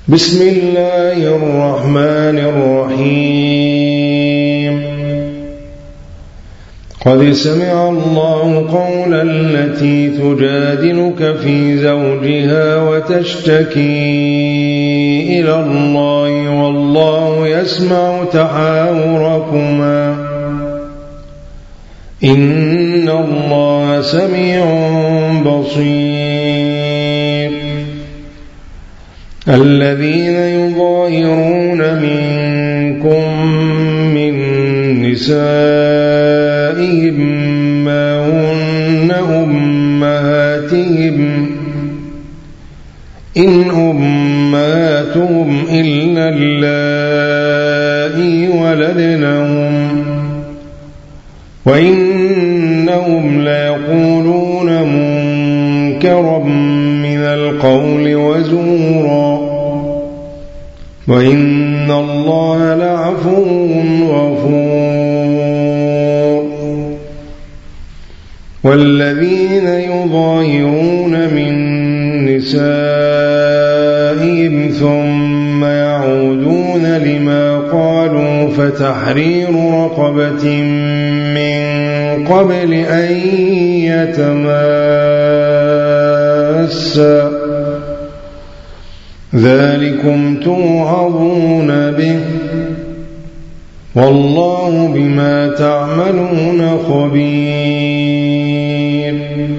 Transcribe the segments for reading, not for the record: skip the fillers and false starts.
بسم الله الرحمن الرحيم قد سمع الله قول التي تجادلك في زوجها وتشتكي إلى الله والله يسمع تحاوركما إن الله سميع بصير الذين يظاهرون منكم من نسائهم ما هن أمهاتهم إن أمهاتهم إلا اللائي ولدنهم وإنهم ليقولون منكرا من القول وزورا وإن الله لعفو غفور والذين يظاهرون من نسائهم ثم يعودون لما قالوا فتحرير رقبة من قبل أن يتماسا ذلكم توعظون به والله بما تعملون خبير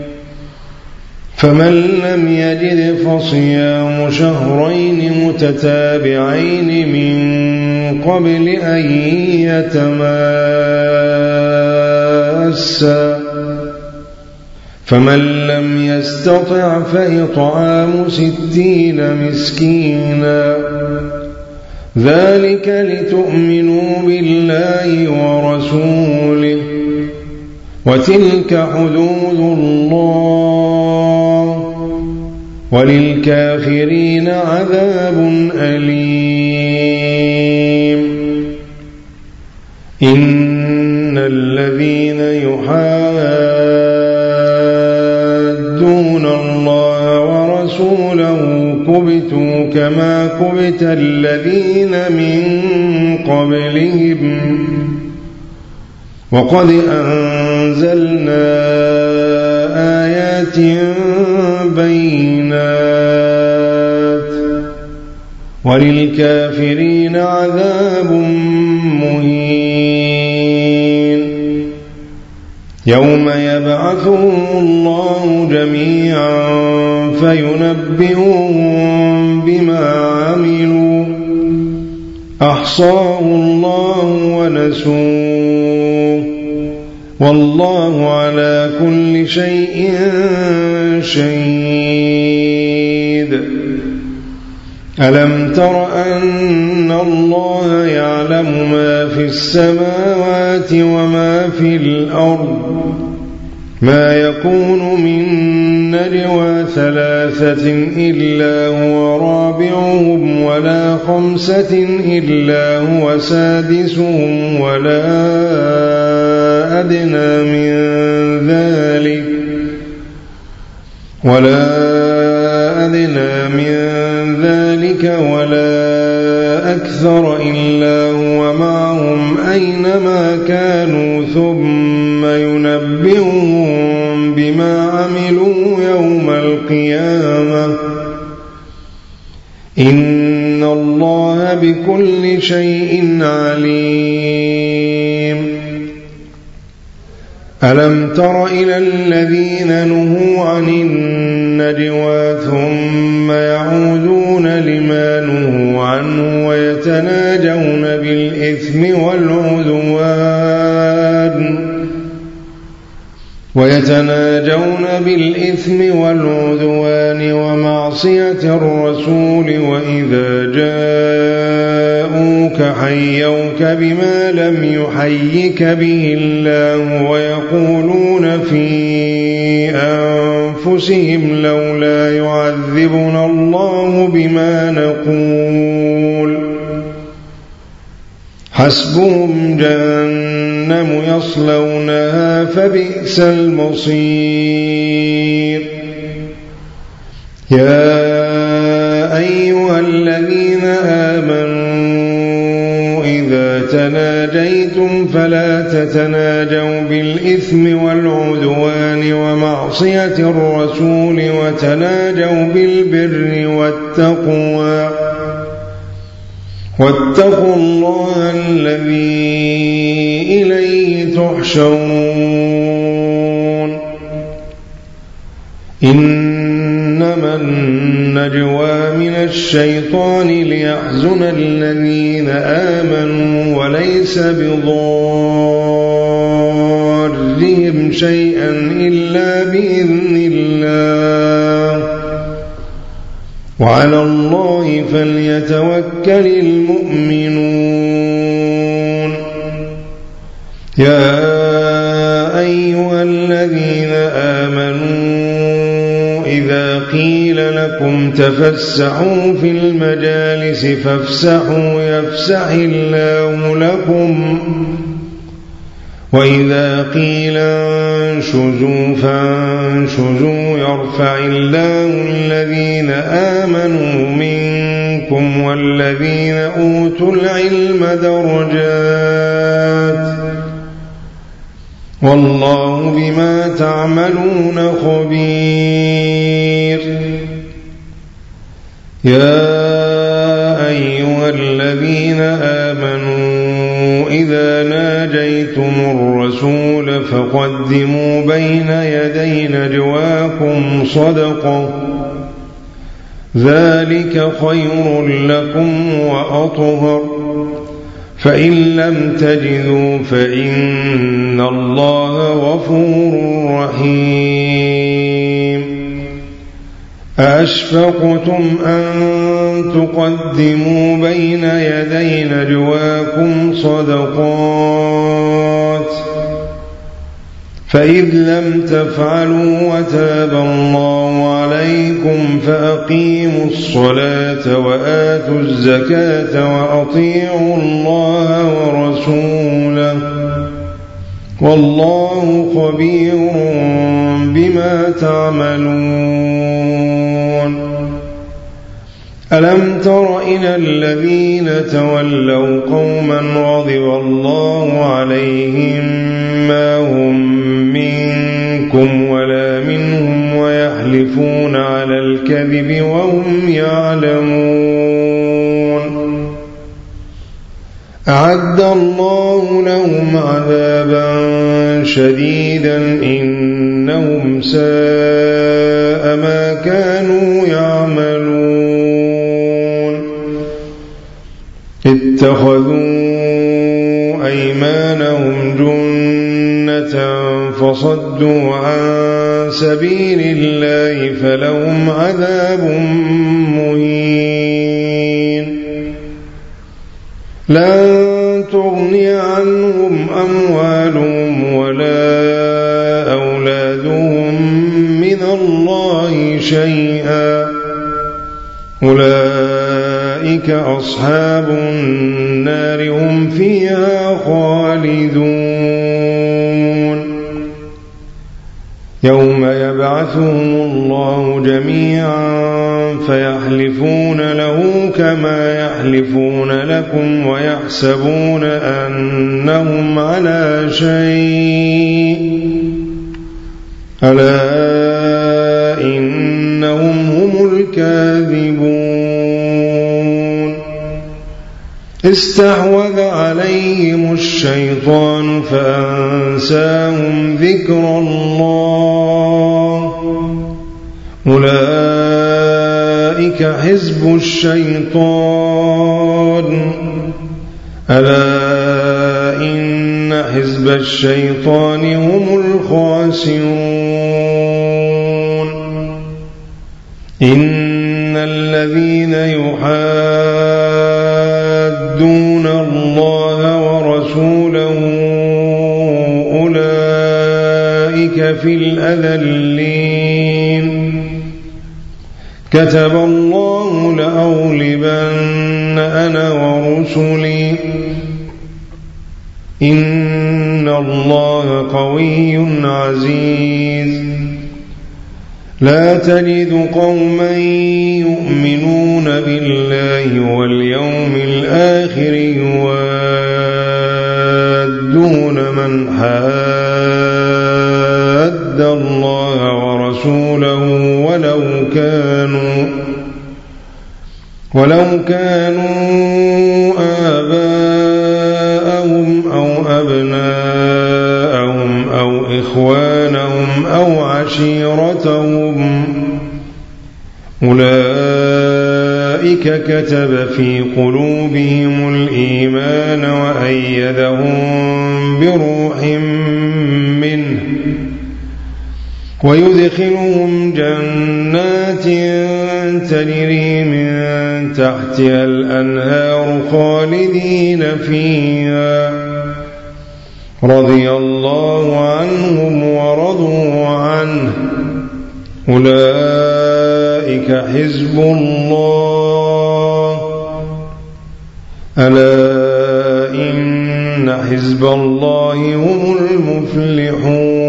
فمن لم يجد فصيام شهرين متتابعين من قبل أن يتماسا فمن لم يستطع فإطعام 60 مسكينا ذلك لتؤمنوا بالله ورسوله وتلك حدود الله وللكافرين عذاب أليم إن الذين يحادون الله ورسوله كبتوا كما كبت الذين من قبلهم وقد أنزلنا آيات بينات وللكافرين عذاب مهين يوم يبعثهم الله جميعا فينبئهم بما عملوا أحصاه الله ونسوه والله على كل شيء شهيد ألم تر أن الله يعلم ما في السماوات وما في الأرض ما يكون من نجوى 3 إلا هو رابعهم ولا 5 إلا هو سادسهم ولا أدنى من ذلك ولا أكثر إلا هو معهم أينما كانوا ثم ينبئهم بما عملوا يوم القيامة إن الله بكل شيء عليم ألم تر إلى الذين نهوا عن النجوى ثم يعودون لما نهوا عنه ويتناجون بالإثم والعدوان ومعصية الرسول وإذا جاءوك حيوك بما لم يحيك به الله ويقولون في أنفسهم لولا يعذبنا الله بما نقول حسبهم جهنم يصلونها فبئس المصير يا أيها الذين آمنوا إذا تناجيتم فلا تتناجوا بالإثم والعدوان ومعصية الرسول وتناجوا بالبر والتقوى واتقوا الله الذي إليه تحشرون إنما النجوى من الشيطان ليحزن الذين آمنوا وليس بضارهم شيئا إلا بإذن الله وعلى الله فليتوكل المؤمنون يا أيها الذين آمنوا إذا قيل لكم تفسحوا في المجالس فافسحوا يفسح الله لكم وإذا قيل انشزوا فانشزوا يرفع الله الذين آمنوا منكم والذين أوتوا العلم درجات والله بما تعملون خبير يا أيها الذين آمنوا إذا ناجيتم الرسول فقدموا بين يدي نجواكم صدقة ذلك خير لكم وأطهر فإن لم تجدوا فإن الله غفور رحيم أأشفقتم أن تقدموا بين يدي نجواكم صدقات فإذ لم تفعلوا وتاب الله عليكم فأقيموا الصلاة وآتوا الزكاة وأطيعوا الله ورسوله والله خبير بما تعملون ألم تر إلى الذين تولوا قوما غضب الله عليهم ما هم منكم ولا منهم ويحلفون على الكذب وهم يعلمون أعد الله لهم عذابا شديدا إنهم ساء ما كانوا يعملون اتخذوا أيمانهم جنة فصدوا عن سبيل الله فلهم عذاب مهين لن تغني عنهم أموالهم ولا أولادهم من الله شيئا أولئك أصحاب النار هم فيها خالدون يوم يبعثهم الله جميعا فيحلفون له كما يحلفون لكم ويحسبون أنهم على شيء ألا إنهم هم الكاذبون استحوذ عليهم الشيطان فأنساهم ذكر الله أولئك حزب الشيطان ألا إن حزب الشيطان هم الخاسرون إن الذين يحادون الله ورسوله أولئك في الأذلين كتب الله لأغلبن أنا ورسلي إن الله قوي عزيز لا تجد قوما يؤمنون بالله واليوم الآخر يوادون من حاد الله ورسوله ولو كانوا آباءهم أو أبناءهم أو إخوانهم أو عشيرتهم أولئك كتب في قلوبهم الإيمان وأيدهم بروح منه ويدخلهم جنات تجري من تحتها الأنهار خالدين فيها رضي الله عنهم ورضوا عنه أولئك حزب الله ألا إن حزب الله هم المفلحون